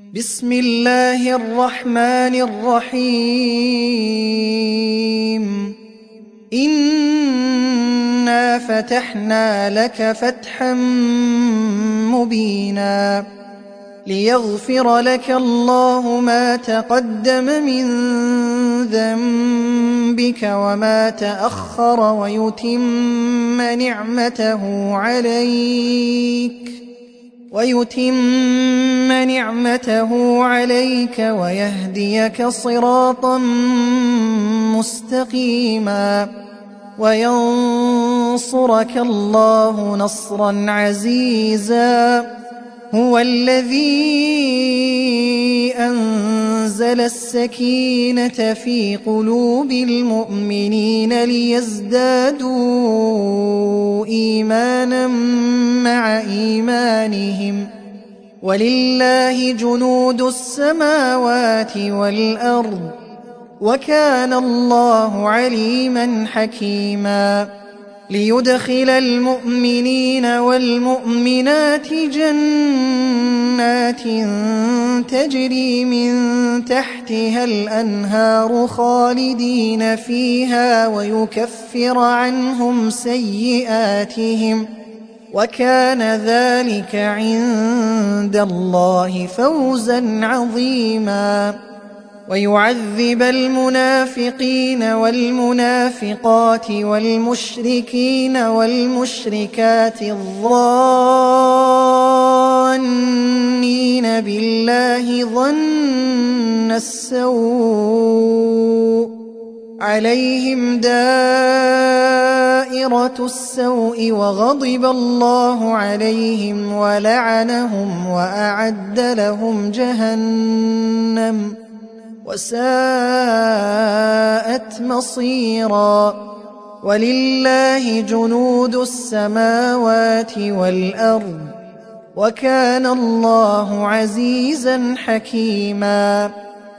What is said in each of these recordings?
بسم الله الرحمن الرحيم إنا فتحنا لك فتحا مبينا ليغفر لك الله ما تقدم من ذنبك وما تأخر ويتم نعمته عليك ويهديك صراطا مستقيما وينصرك الله نصرا عزيزا هو الذي أنزل السكينة في قلوب المؤمنين ليزدادوا إيمانا مع إيمانهم ولله جنود السماوات والأرض وكان الله عليما حكيما ليدخل المؤمنين والمؤمنات جنات تجري من تحتها الأنهار خالدين فيها ويكفر عنهم سيئاتهم وكان ذلك عند الله فوزا عظيما ويعذب المنافقين والمنافقات والمشركين والمشركات الظانين بالله ظن السوء عليهم دائرة السوء وغضب الله عليهم ولعنهم وأعد لهم جهنم وساءت مصيرا ولله جنود السماوات والأرض وكان الله عزيزا حكيما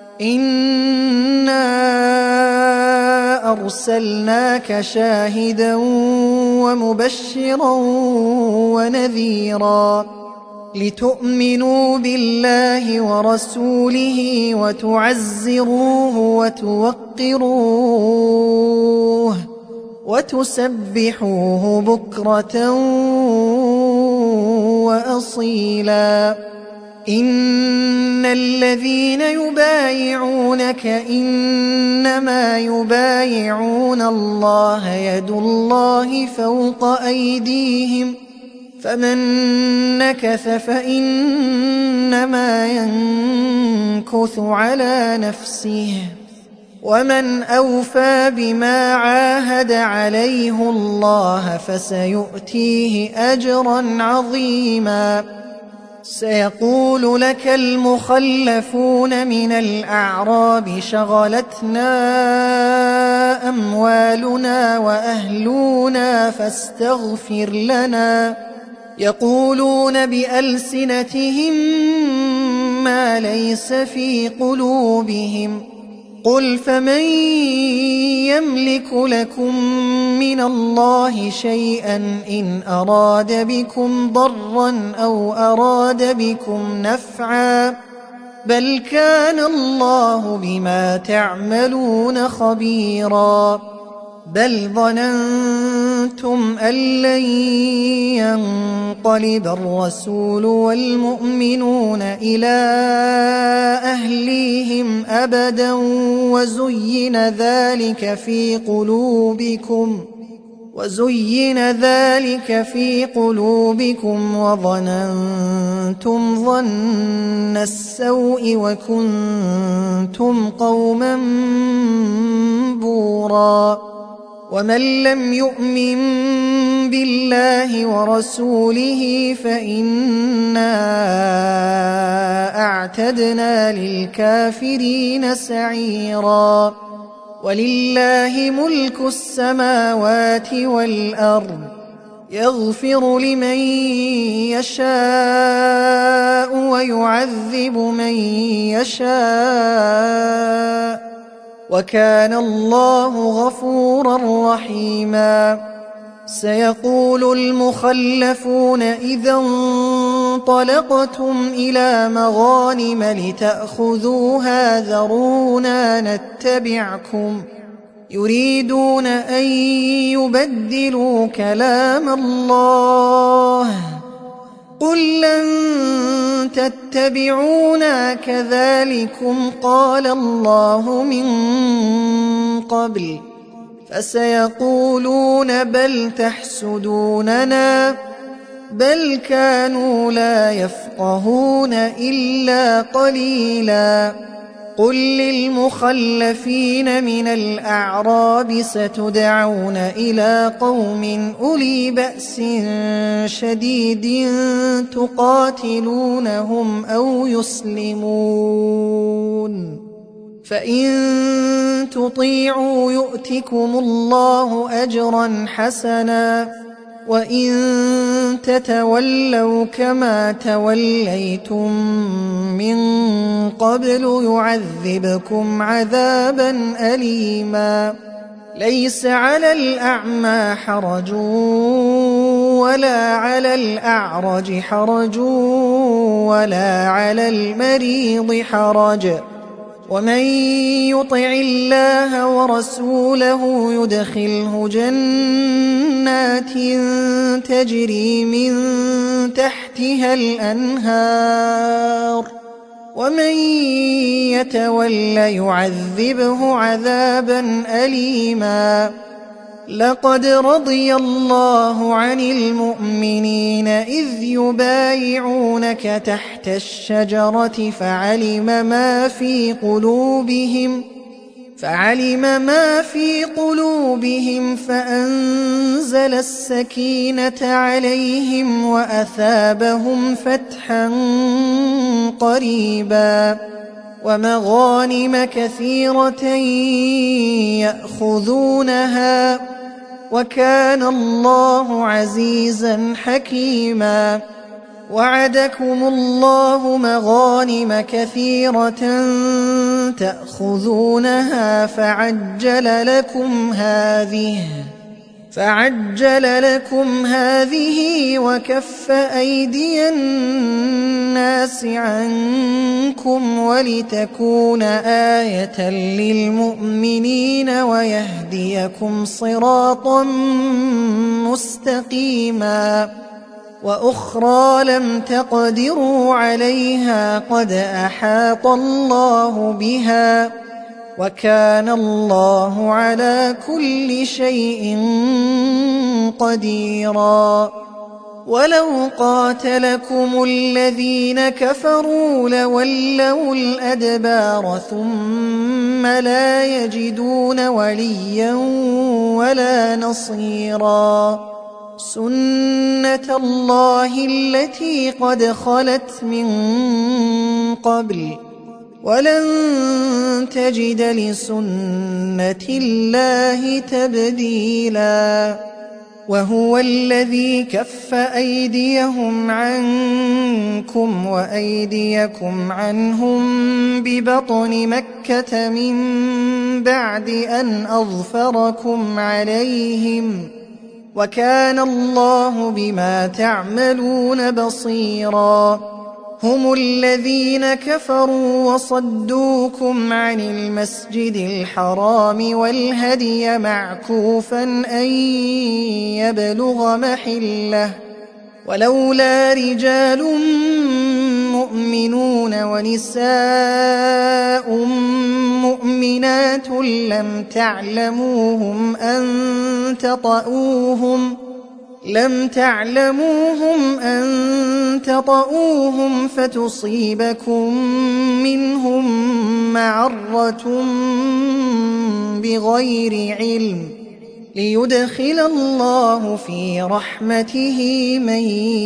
إنا أرسلناك شاهدا ومبشرا ونذيرا لتؤمنوا بالله ورسوله وتعزروه وتوقروه وتسبحوه بكرة وأصيلا إن الذين يبايعونك إنما يبايعون الله يد الله فوق أيديهم فمن نكث فإنما ينكث على نفسه ومن أوفى بما عاهد عليه الله فسيؤتيه أجرا عظيما سيقول لك المخلفون من الأعراب شغلتنا أموالنا وأهلنا فاستغفر لنا يقولون بألسنتهم ما ليس في قلوبهم قل فمن يملك لكم من الله شيئا إن أراد بكم ضرا أو أراد بكم نفعا بل كان الله بما تعملون خبيرا بل ظننتم أن لن ينقلب الرسول والمؤمنون إلى أهليهم أبدا وزين ذلك في قلوبكم وظننتم ظن السوء وكنتم قوما بورا ومن لم يؤمن بالله ورسوله فإنا أعتدنا للكافرين سعيرا ولله ملك السماوات والأرض يغفر لمن يشاء ويعذب من يشاء وكان الله غفورا رحيما سيقول المخلفون إذا انطلقتم إلى مغانم لتأخذوها ذرونا نتبعكم يريدون أن يبدلوا كلام الله قل لن تتبعونا كذلكم قال الله من قبل فسيقولون بل تحسدوننا بل كانوا لا يفقهون إلا قليلا قل للمخلفين من الأعراب ستدعون إلى قوم أولي بأس شديد تقاتلونهم أو يسلمون فإن تطيعوا يؤتكم الله أجرا حسنا وإن تتولوا كما توليتم من قبل يعذبكم عذابا أليما ليس على الأعمى حرج ولا على الأعرج حرج ولا على المريض حرج ومن يطع الله ورسوله يدخله جنات تجري من تحتها الأنهار ومن يتول يعذبه عذابا أليما لقد رضي الله عن المؤمنين إذ يبايعونك تحت الشجرة فعلم ما في قلوبهم فأنزل السكينة عليهم وأثابهم فتحا قريبا ومغانم كثيرة يأخذونها وكان الله عزيزا حكيما وعدكم الله مغانم كثيرة تأخذونها فعجل لكم هذه وكف أيدي الناس عنكم ولتكون آية للمؤمنين ويهديكم صراطا مستقيما وأخرى لم تقدروا عليها قد أحاط الله بها وكان الله على كل شيء قديرا ولو قاتلكم الذين كفروا لولوا الأدبار ثم لا يجدون وليا ولا نصيرا سنة الله التي قد خلت من قبل ولن تجد لسنة الله تبديلا وهو الذي كف أيديهم عنكم وأيديكم عنهم ببطن مكة من بعد أن أظفركم عليهم وكان الله بما تعملون بصيرا هم الذين كفروا وصدوكم عن المسجد الحرام والهدي معكوفا أن يبلغ محله ولولا رجال مؤمنون ونساء مؤمنات لم تعلموهم أن تطؤوهم فتصيبكم منهم معرة بغير علم ليدخل الله في رحمته من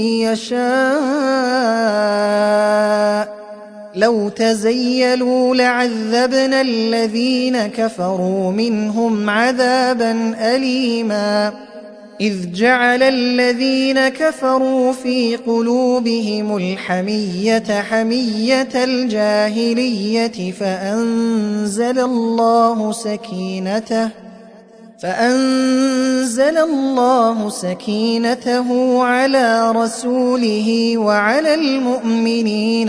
يشاء لو تزيلوا لعذبنا الذين كفروا منهم عذابا أليما إذ جعل الذين كفروا في قلوبهم الحمية حمية فأنزل الله سكينته على رسوله وعلى المؤمنين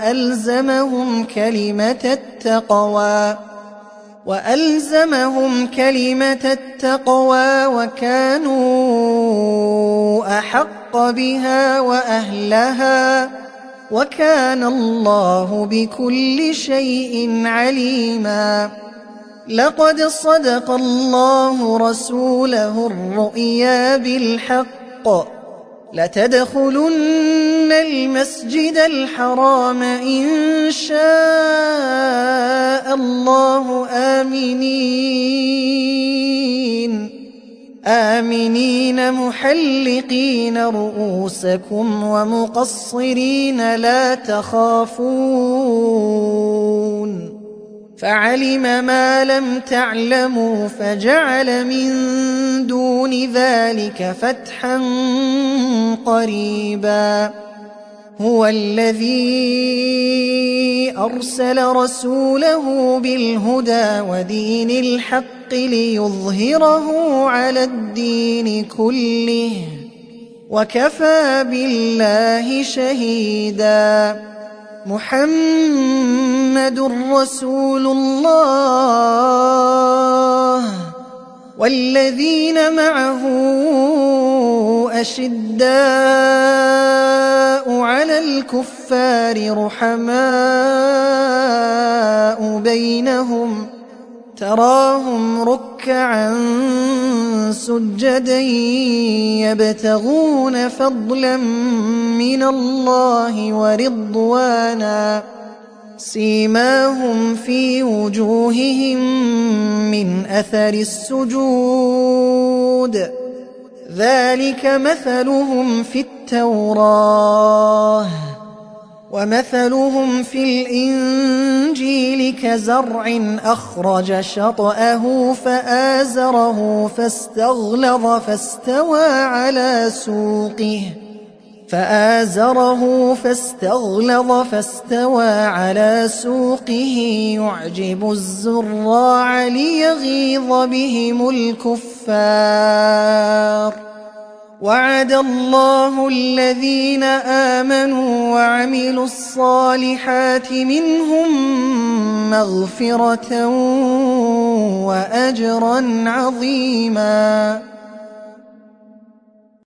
وألزمهم كلمة التقوى وكانوا أحق بها وأهلها وكان الله بكل شيء عليما. لقد صدق الله رسوله الرؤيا بالحق لتدخلن المسجد الحرام إن شاء الله آمنين محلقين رؤوسكم ومقصرين لا تخافون فعلم ما لم تعلموا فجعل من دون ذلك فتحا قريبا. هو الذي أرسل رسوله بالهدى ودين الحق ليظهره على الدين كله وكفى بالله شهيدا. محمد رسول الله والذين معه أشداء على الكفار رحماء بينهم تراهم ركعا سجدا يبتغون فضلا من الله ورضوانا سيماهم في وجوههم من أثر السجود ذلك مثلهم في التوراة ومثلهم في الإنجيل كزرع أخرج شطأه فآزره فاستغلظ فاستوى على سوقه يعجب الزراع ليغيظ بهم الكفار. وعد الله الذين آمنوا وعملوا الصالحات منهم مغفرة وأجرا عظيما.